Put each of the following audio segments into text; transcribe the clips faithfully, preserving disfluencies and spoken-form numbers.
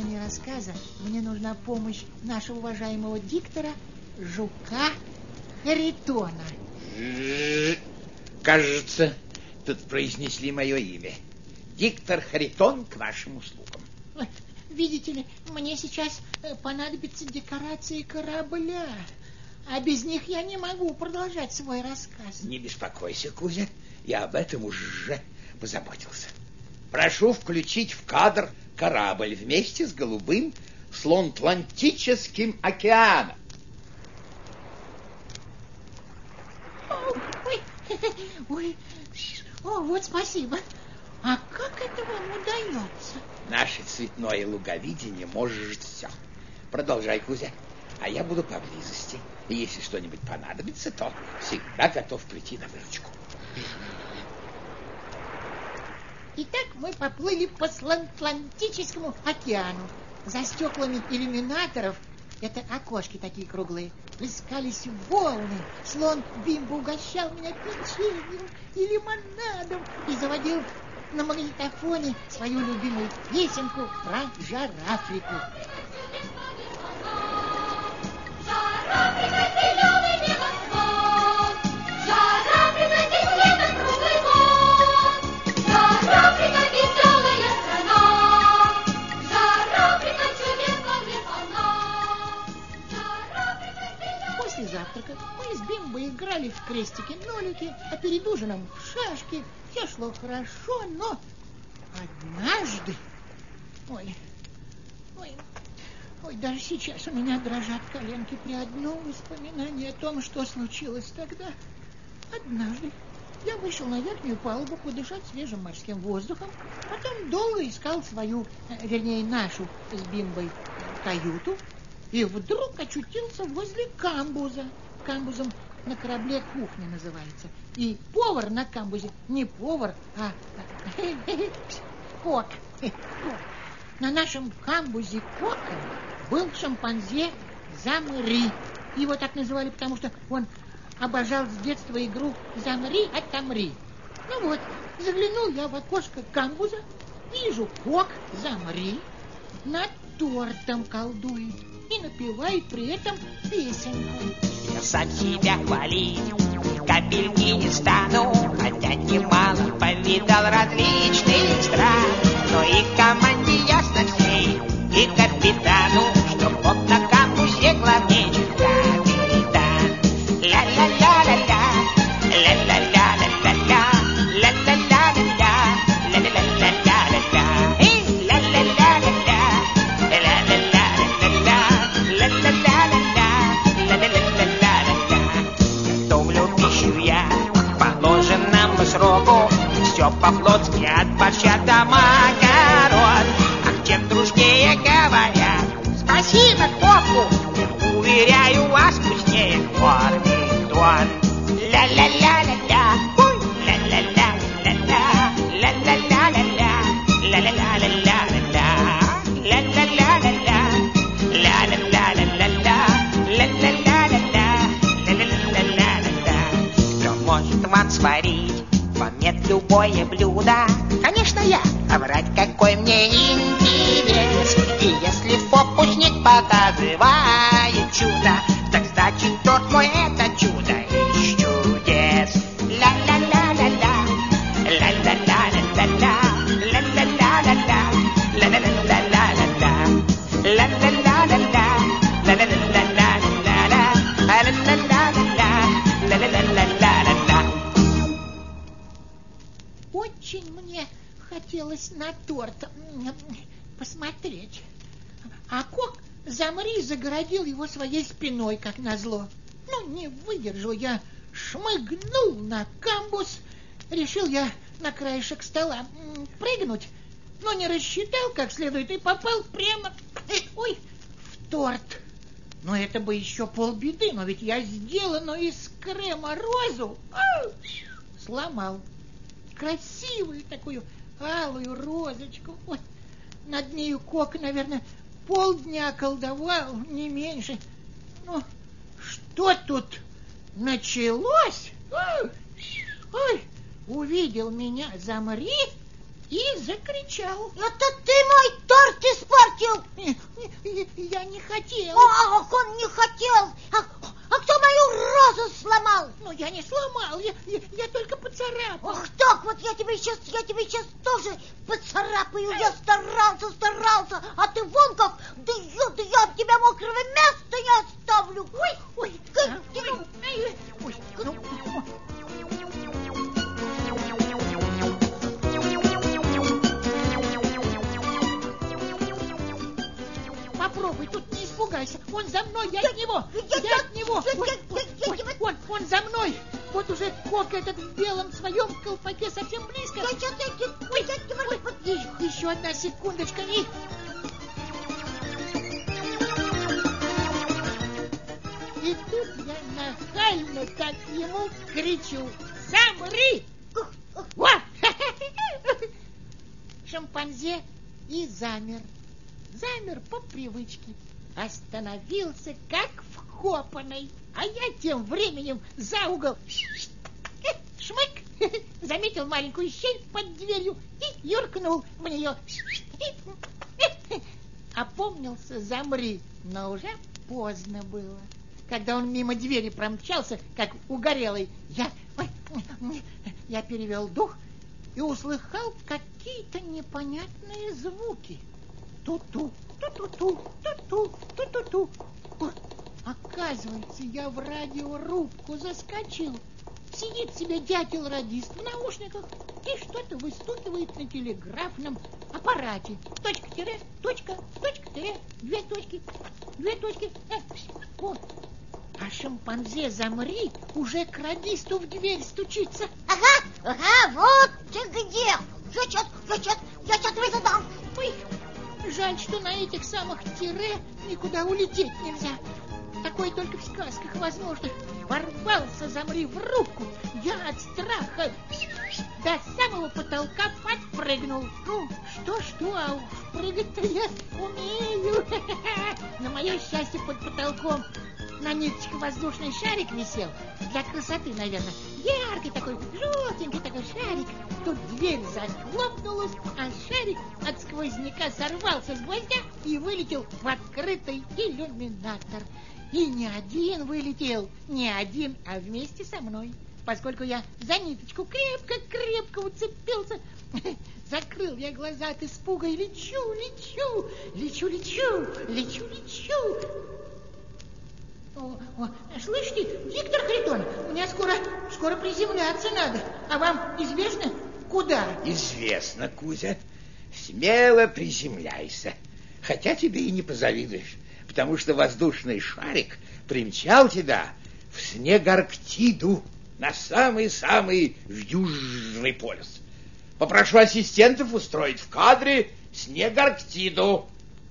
продолжение рассказа мне нужна помощь нашего уважаемого диктора Жука Харитона. Кажется, тут произнесли мое имя. Диктор Харитон к вашим услугам. Вот, видите ли, мне сейчас понадобятся декорации корабля, а без них я не могу продолжать свой рассказ. Не беспокойся, Кузя, я об этом уже позаботился. Прошу включить в кадр корабль вместе с голубым слонтлантическим океаном. Ой, ой, о, вот спасибо. А как это вам удается? Наше цветное луговидение может все. Продолжай, Кузя, а я буду поблизости. И если что-нибудь понадобится, то всегда готов прийти на выручку. Итак, мы поплыли по Слонтлантическому океану. За стеклами иллюминаторов, это окошки такие круглые, плескались волны. Слон Бимбо угощал меня печеньем и лимонадом и заводил на магнитофоне свою любимую песенку про Жар-Африку. Жар-Африка, зеленый небосвод, Жар-Африка, здесь лето круглый год, Жар-Африка, веселая страна, Жар-Африка, чудес полны полна, Жар-Африка, зеленый... После завтрака мы с Бимбо играли в крестики-нолики, а перед ужином в шашки. Все шло хорошо, но однажды... Ой, ой, ой, даже сейчас у меня дрожат коленки при одном воспоминании о том, что случилось тогда. Однажды я вышел на верхнюю палубу подышать свежим морским воздухом, потом долго искал свою, вернее, нашу с Бимбой каюту, и вдруг очутился возле камбуза. Камбузом на корабле кухня называется. И повар на камбузе не повар, а кок. На нашем камбузе коком был шимпанзе Замри. Его так называли, потому что он обожал с детства игру «Замри, отомри». Ну вот, заглянул я в окошко камбуза, вижу, кок Замри над тортом колдует и напевает при этом песенку. Я сам себя хвалить капельки не стану, хотя немало повидал различных стран. Но и команде ясно всей, и капитану, что Бог на камбузе главнейший капитан. Ля-ля-ля-ля-ля, ля-ля-ля-ля-ля-ля, ля-ля-ля-ля-ля, ля-ля-ля-ля-ля-ля, эй, ля-ля-ля-ля-ля, ля-ля-ля-ля-ля, ля-ля-ля-ля-ля. Готовлю пищу я по положенному сроку, все по-флотски от борща до макарон. А чем дружнее говорят спасибо коку, уверяю вас, вкуснее кормит он. Ля-ля-ля-ля-ля, ой, ля-ля-ля-ля-ля, ля-ля-ля-ля-ля, ля-ля-ля-ля-ля-ля, ля-ля-ля-ля-ля, ля-ля-ля-ля-ля-ля, ля-ля-ля-ля-ля, ля-ля-ля-ля-ля. Кто может вам сварить помет любое блюдо? Конечно, я. А врать какой мне интерес. И если фокусник показывает чудо, так значит тот мой это чудо из чудес. Ля-ля-ля-ля-ля, ля-ля-ля-ля-ля-ля, ля-ля-ля-ля-ля, ля-ля-ля-ля-ля-ля, ля-ля-ля-ля-ля, ля-ля-ля-ля-ля-ля, ля-ля-ля-ля-ля-ля-ля. Очень мне хотелось на торт посмотреть. А кок Замри загородил его своей спиной, как назло. Ну, не выдержал я, шмыгнул на камбуз. Решил я на краешек стола прыгнуть, но не рассчитал как следует и попал прямо, ой, в торт. Но это бы еще полбеды, но ведь я сделанную из крема розу сломал. Красивую такую алую розочку. Ой, над нею кок, наверное, полдня колдовал, не меньше. Ну, что тут началось? Ой, ой, увидел меня Замри и закричал: это ты мой торт испортил! ты вон как! Да я, да я от тебя мокрого места не оставлю! Ой, ой, Как а, ты, ну? ой, ай, ой, ну, попробуй, тут не испугайся. Он за мной, я от него, я- я я- от него. я- Ой, я- ой, я- ой, я- он, он за мной. Вот уже Кока этот в белом своем колпаке совсем близко. Я сейчас эти... Ой, ой, ой, и- еще одна секундочка. И... И тут я нахально так ему кричу: «Замри!» Вот! Шимпанзе и замер. Замер по привычке. Остановился, как вкопанный. А я тем временем за угол шмык, заметил маленькую щель под дверью и юркнул в нее. Опомнился: замри, но уже поздно было. Когда он мимо двери промчался, как угорелый, я, я перевел дух и услыхал какие-то непонятные звуки. Ту-ту, ту-ту-ту, ту-ту, ту-ту-ту. Оказывается, я в радиорубку заскочил. Сидит себе дятел-радист в наушниках и что-то выстукивает на телеграфном аппарате. Точка-тире, точка, точка-тире, две точки, две точки. Э, вот. А шимпанзе «Замри» уже к радисту в дверь стучится. Ага, ага, вот ты где! Я сейчас, я сейчас, я сейчас вызову. Ой, жаль, что на этих самых тире никуда улететь нельзя. Такое только в сказках возможно. Ворвался «Замри» в руку. Я от страха до самого потолка подпрыгнул. Ну, что-что, а уж прыгать-то я умею. На мое счастье, под потолком на ниточке воздушный шарик висел. Для красоты, наверное. Яркий такой, желтенький такой шарик. Тут дверь захлопнулась, а шарик от сквозняка сорвался с гвоздя и вылетел в открытый иллюминатор. И не один вылетел, не один, а вместе со мной. Поскольку я за ниточку крепко-крепко уцепился, закрыл я глаза от испуга и лечу, лечу, лечу, лечу, лечу, лечу. О, о, слышите, Виктор Харитон, мне скоро, скоро приземляться надо. А вам известно, куда? Известно, Кузя. Смело приземляйся. Хотя тебе и не позавидуешь, потому что воздушный шарик примчал тебя в Снегарктиду, на самый-самый южный полюс. Попрошу ассистентов устроить в кадре Снегарктиду.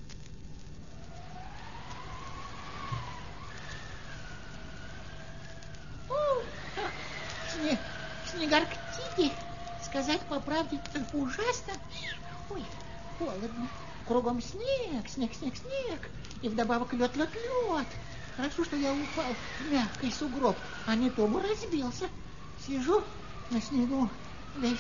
Сне... Снегарктиде, сказать по правде, ужасно. Ой, холодно. Кругом снег, снег, снег, снег. И вдобавок лед, лед, лед. Хорошо, что я упал в мягкий сугроб, а не то бы разбился. Сижу на снегу, весь,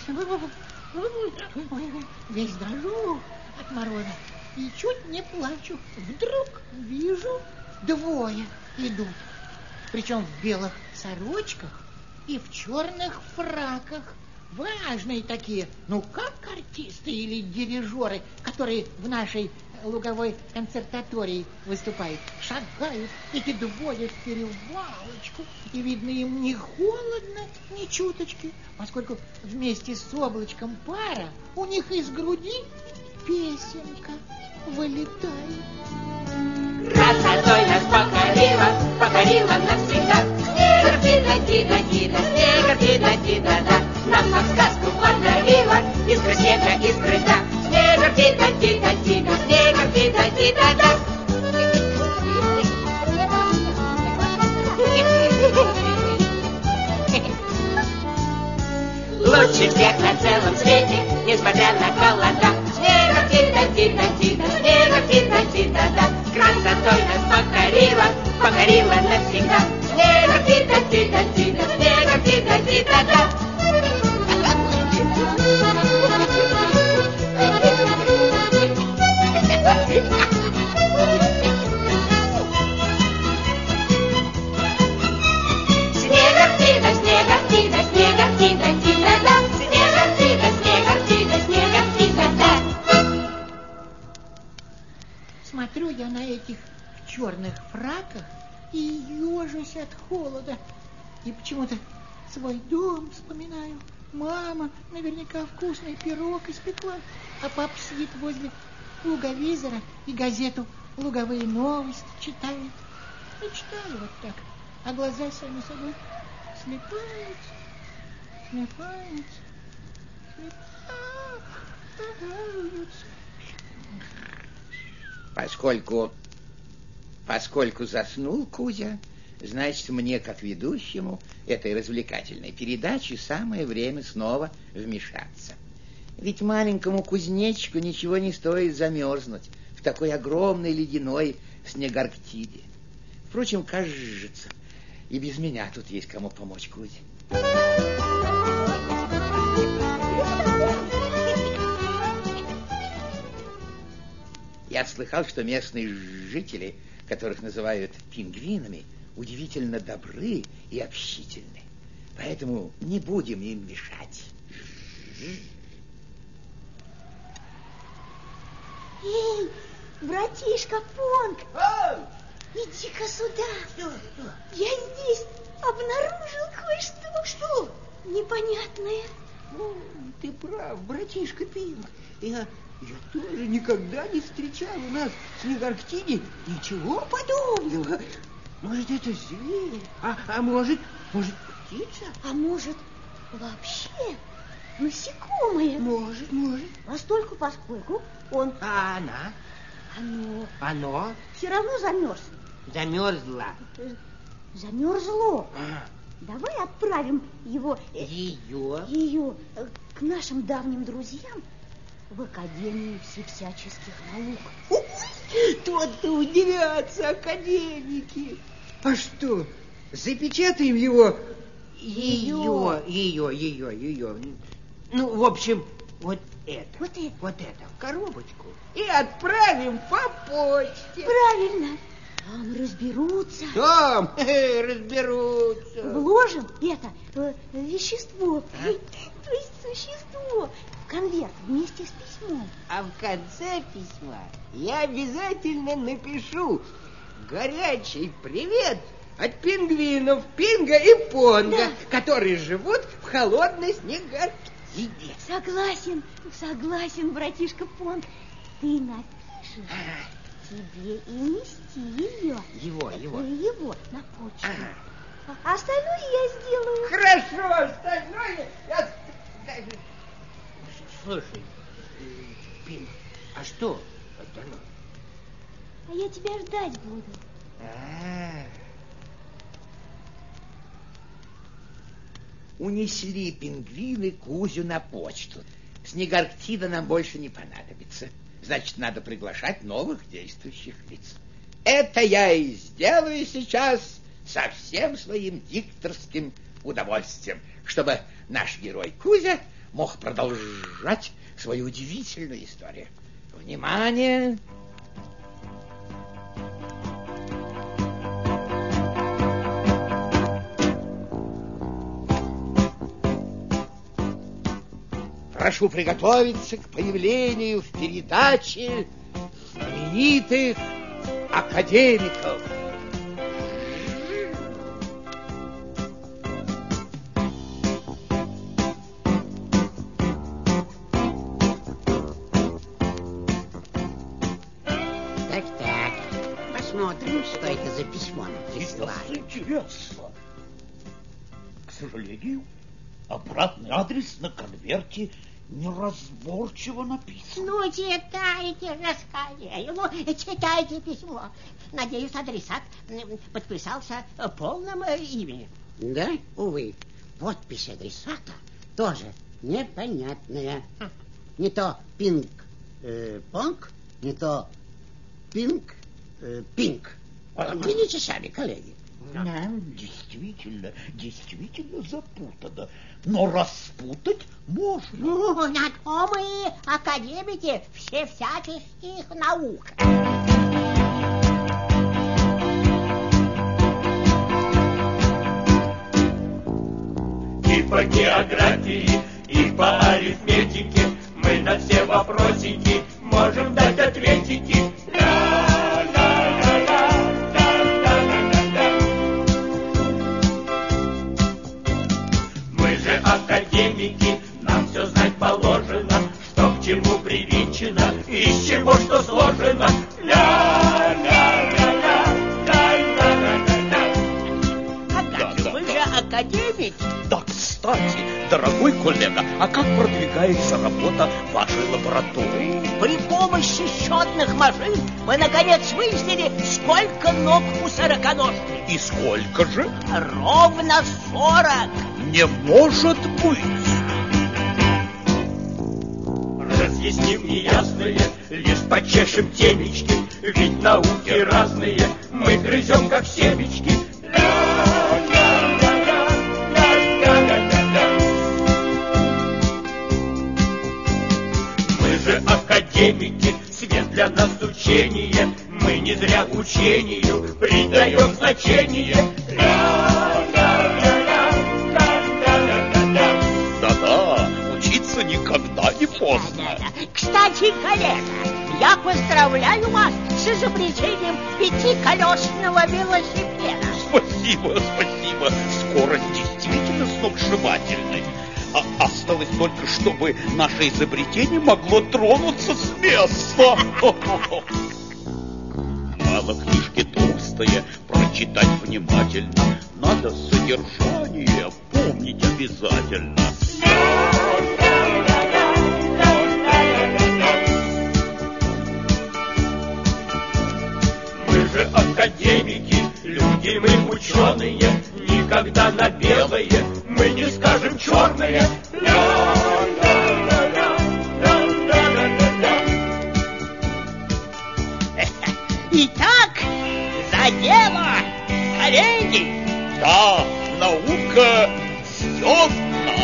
весь дрожу от мороза и чуть не плачу. Вдруг вижу, двое идут. Причем в белых сорочках и в черных фраках. Важные такие, ну как артисты или дирижеры, которые в нашей луговой концертатории выступают. Шагают эти двое в перевалочку, и видно, им не холодно ни чуточки, поскольку вместе с облачком пара у них из груди песенка вылетает. Красотой нас покорила, покорила навсегда. Снегартида-тида-тида, Снегартида-тида-да. Нам как сказку подарила, искра снега, искры льда. Снегартида-тида-тида, Снегартида-тида-да. Лучше всех на целом свете, несмотря на холода. Снегартида-тида-тида, Снегартида-тида-да. Красотой нас покорила, покорила навсегда. Снегартида-тида-тида, Снегартида-тида-да. Смотрю я на этих в черных фраках и ежусь от холода. И почему-то свой дом вспоминаю. Мама наверняка вкусный пирог испекла, а папа сидит возле луговизора и газету «Луговые новости» читает. И читаю вот так, а глаза сами собой слепаются, слепаются, слепаются. Поскольку, поскольку заснул Кузя, значит, мне, как ведущему этой развлекательной передачи, самое время снова вмешаться. Ведь маленькому кузнечику ничего не стоит замерзнуть в такой огромной ледяной снегарктиде. Впрочем, кажется, и без меня тут есть кому помочь Кузе. Я слыхал, что местные жители, которых называют пингвинами, удивительно добры и общительны. Поэтому не будем им мешать. Эй, братишка Понг, О! иди-ка сюда. Что, что? Я здесь обнаружил кое-что. Что? Непонятное. Ну, ты прав, братишка Пинг. Я, я тоже никогда не встречал у нас в Снегарктиде ничего подобного. Может, это зверь, а, а может, может, птица? А может, вообще насекомое? Может, может. Постольку, поскольку он, А она? оно Оно все равно замерз. замерзла. Э, Замерзло. А, Давай отправим его, э, ее? ее э, к нашим давним друзьям в Академию всяческих наук. Тот-то удивятся академики. А что, запечатаем его? Ее, ее, ее, ее. Ну, в общем, вот это. Вот это. Вот это в коробочку. И отправим по почте. Правильно. Там разберутся. Там разберутся. Вложим это э, вещество, то есть существо, в конверт вместе с письмом. А в конце письма я обязательно напишу горячий привет от пингвинов Пинга и Понга, Да. которые живут в холодной снегарктиде. Согласен, согласен, братишка Понг. Ты напишешь, тебе и нести ее. Его, его. Его на почту. Ага. А остальное я сделаю. Хорошо, остальное я... Слушай, Пинг, а что это? А я тебя ждать буду. А, Унесли пингвины Кузю на почту. Снегарктида нам больше не понадобится. Значит, надо приглашать новых действующих лиц. Это я и сделаю сейчас со всем своим дикторским удовольствием, чтобы наш герой Кузя мог продолжать свою удивительную историю. Внимание! Прошу приготовиться к появлению в передаче знаменитых академиков. Так-так, посмотрим, что это за письмо нам прислали. Интересно. К сожалению, обратный адрес на конверте неразборчиво написан. Ну, читайте же скорее, ну, читайте письмо. Надеюсь, адресат м, подписался полным э, именем. Да, увы, подпись адресата тоже непонятная. Не то Пинг э, Понг, не то Пинг э, Пинг. Видите сами, коллеги. Да, действительно, действительно запутано. Но распутать можно. Ну, на то мы академики все всяческих наук. И по географии, и по арифметике мы на все вопросики можем дать ответики. Ля! всего, что сложено. Ля-ля-ля-ля, ля-ля-ля-ля-ля. Ага, вы же академик. Да, кстати, дорогой коллега, а как продвигается работа вашей лаборатории? При помощи счетных машин мы, наконец, выяснили, сколько ног у сороконожки. И сколько же? Ровно сорок. Не может быть! Разъясним неясное, лишь почешем темечки, ведь науки разные, мы грызем как семечки. Ля-ля-ля-ля, ля-ля-ля-ля-ля. Мы же академики, свет для нас учение, мы не зря учению придаем значение. Ля-ля-ля-ля, ля-ля-ля-ля-ля. Да-да, учиться никогда не поздно. Кстати, коллега, я поздравляю вас с изобретением пятиколесного велосипеда. Спасибо, спасибо. Скорость действительно сногсшибательная. А осталось только, чтобы наше изобретение могло тронуться с места. Мало книжки толстые, прочитать внимательно. Надо содержание помнить обязательно. Мы же академики, люди мы ученые, никогда на белое мы не скажем черное. Ля-ля-ля-ля, ля-ля-ля-ля-ля. Итак, за дело, коллеги. Да, наука ждет нас.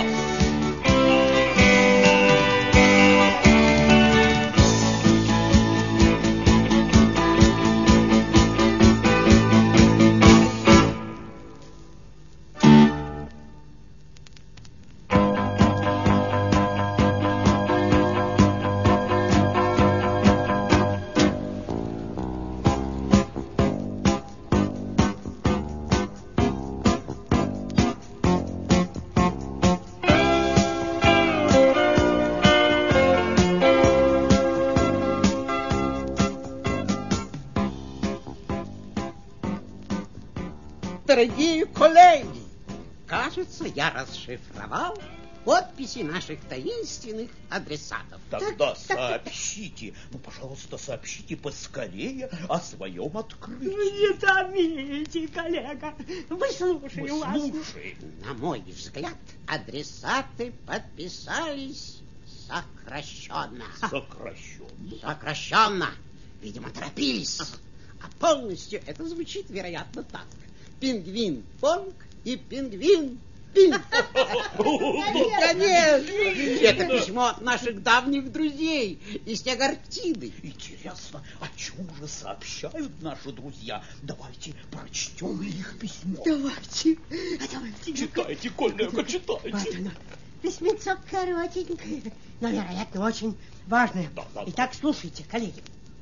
Дорогие коллеги, кажется, я расшифровал подписи наших таинственных адресатов. Тогда сообщите, ну, пожалуйста, сообщите поскорее о своем открытии. Не томите, коллега, мы слушаем Мы вас. слушаем. На мой взгляд, адресаты подписались сокращенно. Сокращенно. Сокращенно. Видимо, торопились. А полностью это звучит, вероятно, так. Пингвин Понг и пингвин Пинг. Конечно. Это письмо от наших давних друзей из Антарктиды. Интересно, о чем же сообщают наши друзья? Давайте прочтем их письмо. Давайте, давайте. Читайте, коллега, читайте. Вот оно. Письмецо коротенькое, но, вероятно, очень важное. Да, да, да. Итак, слушайте, коллеги.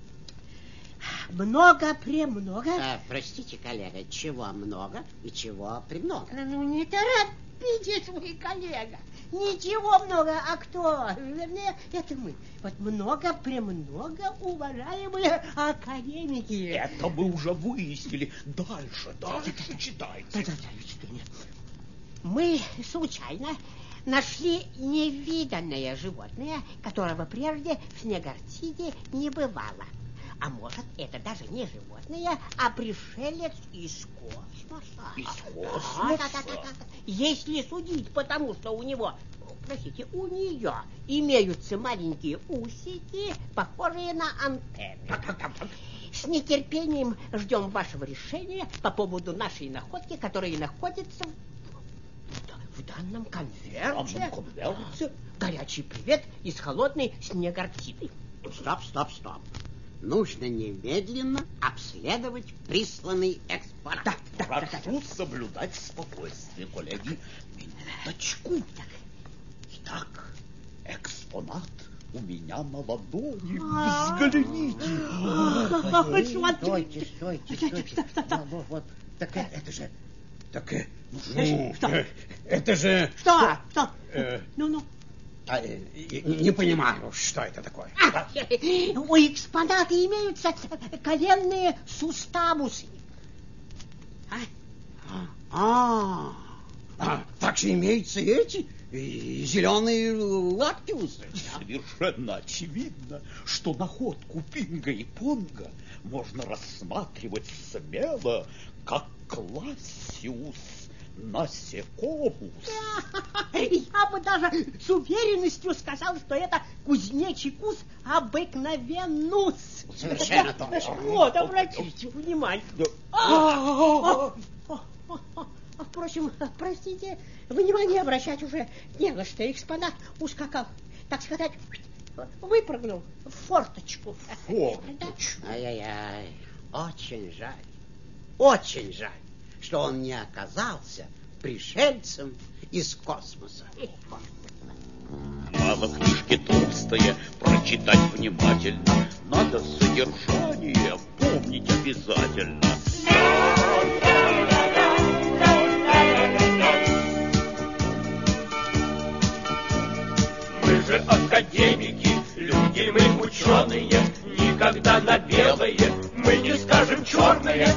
Много-премного. А, простите, коллега, чего много и чего премного? Ну, не торопитесь вы, коллега. Ничего много, а кто? Вернее, это мы. Вот много-премного, уважаемые академики. Это мы уже выяснили. Дальше, дальше читайте. Да-да-да, мы случайно нашли невиданное животное, которого прежде в Снегартиде не бывало. А может, это даже не животное, а пришелец из космоса. Из космоса? Да, да, да, да, да. Если судить по тому, что у него, простите, у нее имеются маленькие усики, похожие на антенны. Так, так, так, так. С нетерпением ждем вашего решения по поводу нашей находки, которая находится в, в данном конверте. В данном конверте? Горячий привет из холодной Снегартиды. Стоп, стоп, стоп. Нужно немедленно обследовать присланный экспонат. Да, да, да, да, Прошу соблюдать спокойствие, коллеги. Минуточку. Итак, экспонат у меня на ладони. Взгляните. Стойте, стойте, стойте. Вот, вот. Так это же... Так, ну, Что? это же... Что? Что? Э, Ну-ну. А, не понимаю, что это такое. А, у экспоната имеются коленные суставусы. А, а, а также имеются эти и зеленые лактиусы. Совершенно очевидно, что находку Пинга и Понга можно рассматривать смело, как классиус насекомус. Я бы даже с уверенностью сказал, что это кузнечий кус обыкновеннус. Совершенно точно. Вот, обратите внимание. Впрочем, простите, внимание обращать уже не на что. Экспонат ускакал, так сказать, выпрыгнул в форточку. Форточку? Ай-яй-яй, очень жаль, очень жаль, что он не оказался пришельцем из космоса. Мало книжки толстые, прочитать внимательно. Надо содержание помнить обязательно. Мы же академики, люди мы ученые, никогда на белое мы не скажем черное.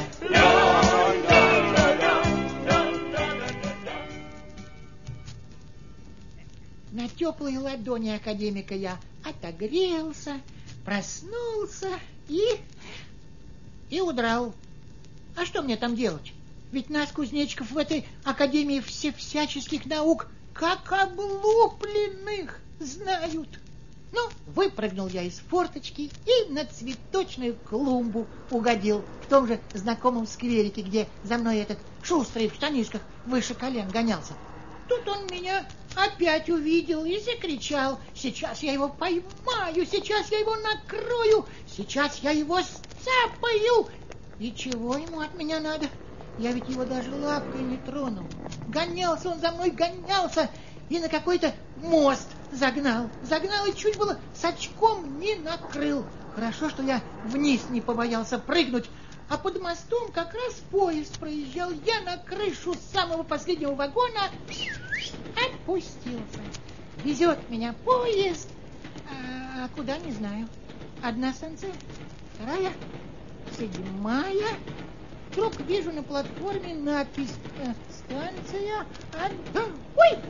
На теплые ладони академика я отогрелся, проснулся и... и удрал. А что мне там делать? Ведь нас, кузнечиков, в этой академии все всяческих наук как облупленных знают. Ну, выпрыгнул я из форточки и на цветочную клумбу угодил в том же знакомом скверике, где за мной этот шустрый в штанишках выше колен гонялся. Тут он меня опять увидел и закричал: «Сейчас я его поймаю, сейчас я его накрою, сейчас я его сцапаю!» И чего ему от меня надо? Я ведь его даже лапкой не тронул. Гонялся он за мной, гонялся, и на какой-то мост загнал. Загнал и чуть было с очком не накрыл. Хорошо, что я вниз не побоялся прыгнуть, а под мостом как раз поезд проезжал. Я на крышу самого последнего вагона опустился. Везет меня поезд, а куда, не знаю. Одна станция, вторая, седьмая. Вдруг вижу на платформе надпись «Станция Аду...» Ой!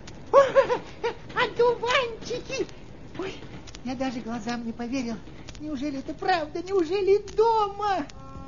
Одуванчики! Ой, я даже глазам не поверил. Неужели это правда? Неужели дома?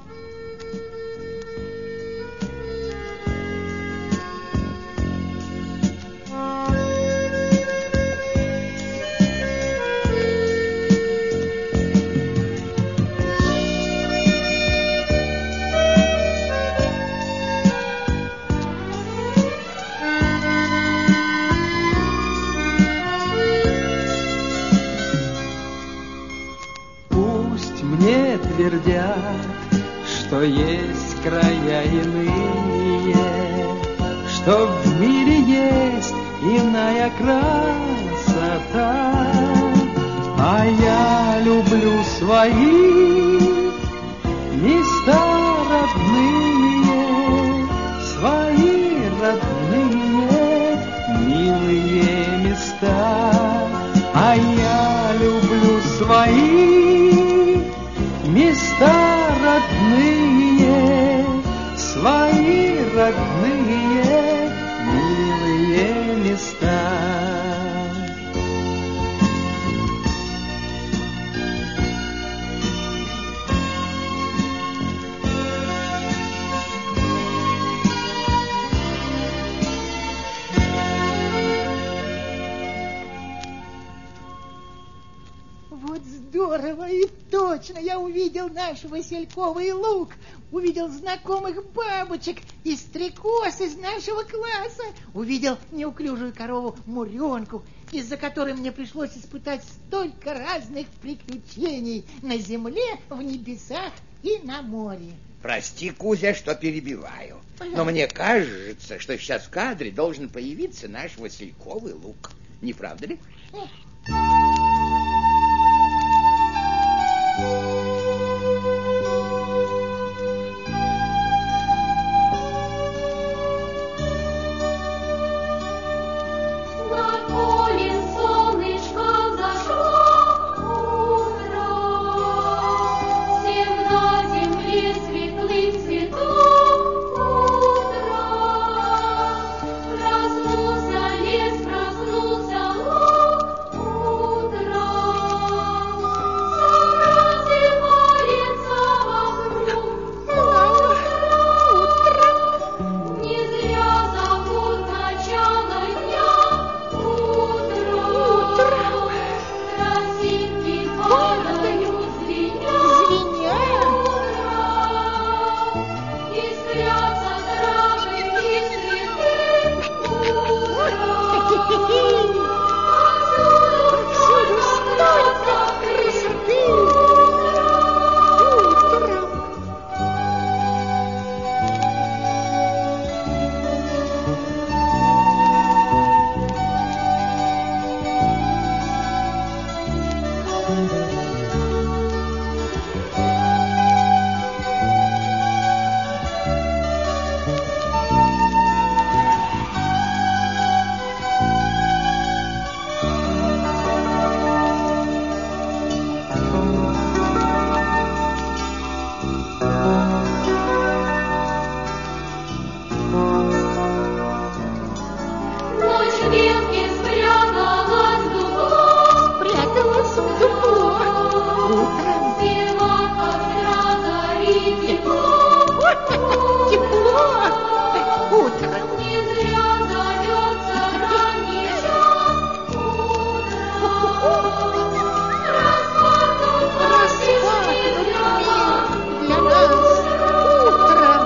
Твердят, что есть края иные, что в мире есть иная красота. А я люблю свои места родные, свои родные, милые места. А я люблю свои места родные, свои родные, милые места. Здорово и точно! Я увидел наш васильковый луг, увидел знакомых бабочек и стрекоз из нашего класса, увидел неуклюжую корову Муренку, из-за которой мне пришлось испытать столько разных приключений на земле, в небесах и на море. Прости, Кузя, что перебиваю, но мне кажется, что сейчас в кадре должен появиться наш васильковый луг. Не правда ли? Над полем солнце гори тепло, Тепло. Утром. не зря зовется ранний час утра. Распахнут Распахнут для нас мир для нас утром.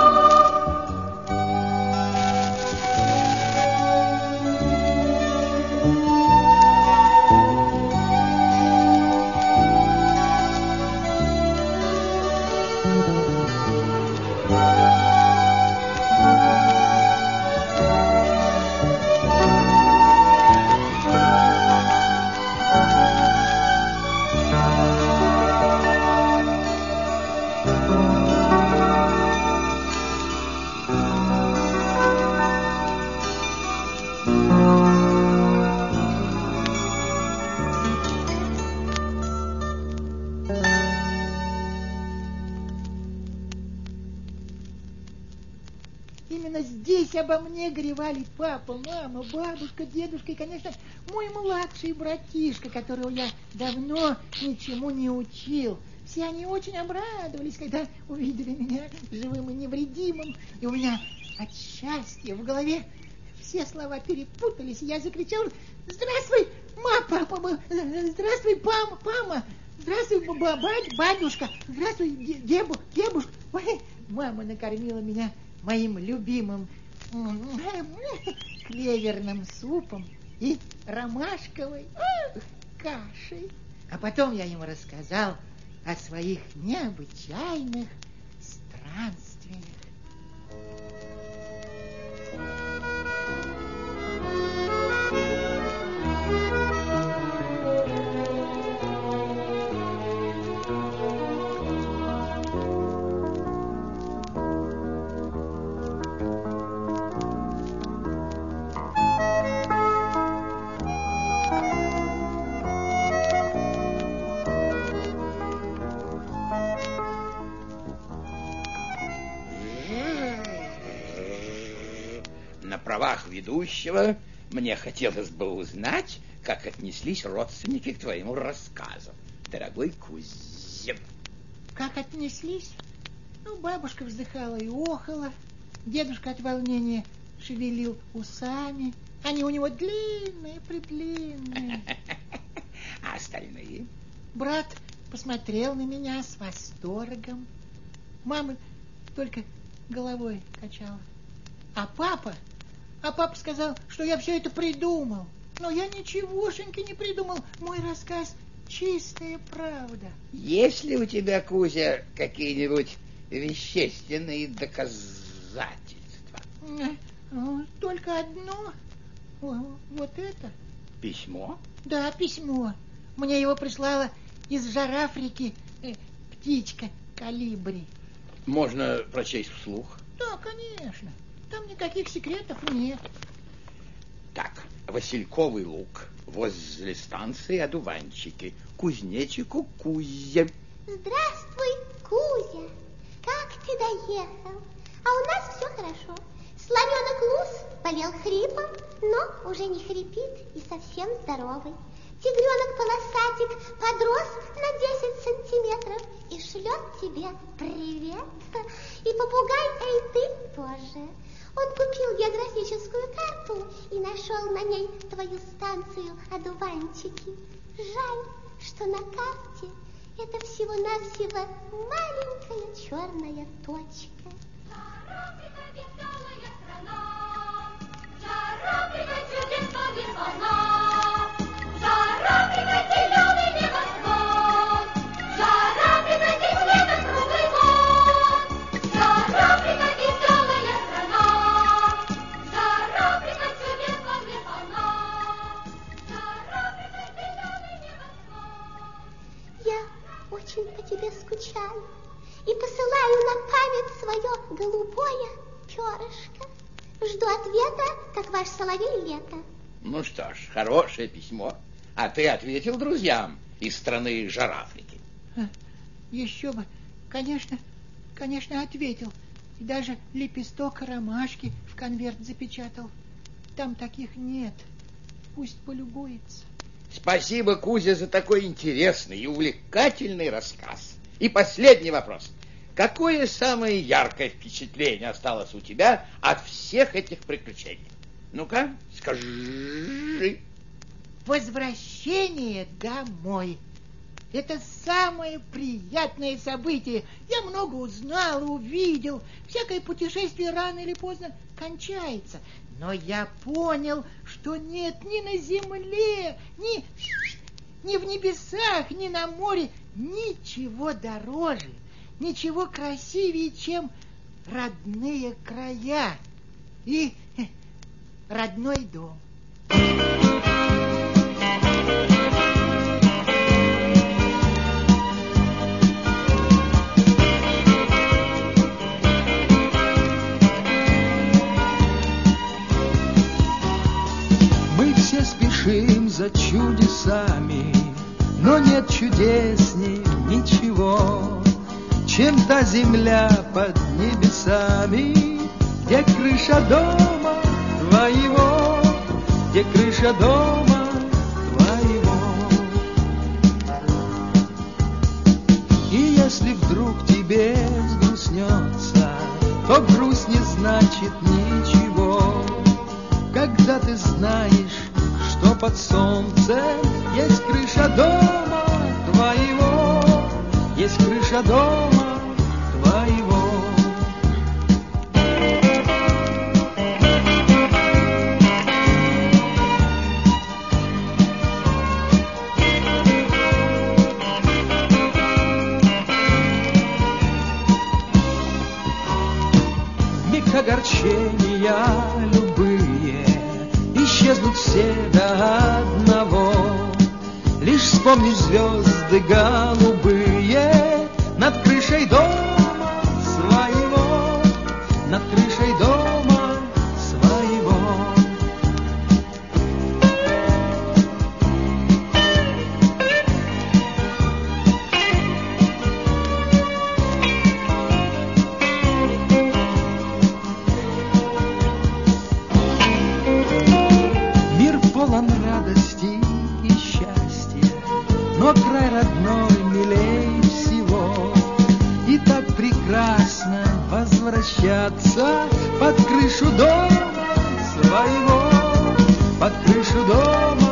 Именно здесь обо мне горевали папа, мама, бабушка, дедушка и, конечно, мой младший братишка, которого я давно ничему не учил. Все они очень обрадовались, когда увидели меня живым и невредимым. И у меня от счастья в голове все слова перепутались, и я закричал: «Здравствуй, ма, папа, ба- здравствуй, пама, пама, здравствуй, ба- ба- батюшка, здравствуй, де- дебу, дебушка». Ой, мама накормила меня моим любимым м, клеверным супом и ромашковой ах, кашей. А потом я ему рассказал о своих необычайных странствиях. На правах ведущего мне хотелось бы узнать, как отнеслись родственники к твоему рассказу, дорогой Кузя. Как отнеслись? Ну, бабушка вздыхала и охала, дедушка от волнения шевелил усами. Они у него длинные, предлинные. А остальные? Брат посмотрел на меня с восторгом. Мама только головой качала. А папа, а папа сказал, что я все это придумал. Но я ничегошеньки не придумал. Мой рассказ чистая правда. Есть ли у тебя, Кузя, какие-нибудь вещественные доказательства? Э, э, Только одно. О, вот это. Письмо? Да, письмо. Мне его прислала из Жар-Африки э, птичка Колибри. Можно прочесть вслух. Да, конечно. Там никаких секретов нет. Так, Васильковый луг, возле станции Одуванчики, кузнечику Кузе. Здравствуй, Кузя. Как ты доехал? А у нас все хорошо. Слоненок Лус болел хрипом, но уже не хрипит и совсем здоровый. Тигренок-полосатик подрос на десять сантиметров и шлет тебе привет. И попугай Эй, ты тоже. Он купил географическую карту и нашел на ней твою станцию Одуванчики. Жаль, что на карте это всего-навсего маленькая черная точка. Жар-Африка веселая страна, Жар-Африка чудесного весна, Жар-Африка зеленый небосвод, Жар-Африка здесь лето круглый год, Жар-Африка веселая страна, Жар-Африка чудесного весна, Жар-Африка зеленый небосвод. Я очень по тебе скучаю и посылаю на память свое голубое перышко. Жду ответа, как ваш соловей лето. Ну что ж, хорошее письмо. А ты ответил друзьям из страны Жар-Африки? Еще бы. Конечно, конечно, ответил. И даже лепесток ромашки в конверт запечатал. Там таких нет. Пусть полюбуется. Спасибо, Кузя, за такой интересный и увлекательный рассказ. И последний вопрос. какое самое яркое впечатление осталось у тебя от всех этих приключений? Ну-ка, скажи. Возвращение домой. Это самое приятное событие. Я много узнал, увидел. Всякое путешествие рано или поздно кончается. Но я понял, что нет ни на земле, ни, ни в небесах, ни на море ничего дороже, ничего красивее, чем родные края и родной дом. Мы все спешим за чудесами, но нет чудесней ничего, чем та земля под небесами, где крыша дома твоего, где крыша дома твоего. И если вдруг тебе взгрустнется, то грусть не значит ничего, когда ты знаешь, что под солнцем есть крыша дома твоего, есть крыша дома твоего. Миг огорчения любые исчезнут все до одного. Лишь вспомни звезды голубые над крышей дома своего, над крышей дома своего. Мир полон радости и счастья, но край родной милей всего. И так прекрасно возвращаться под крышу дома своего, под крышу дома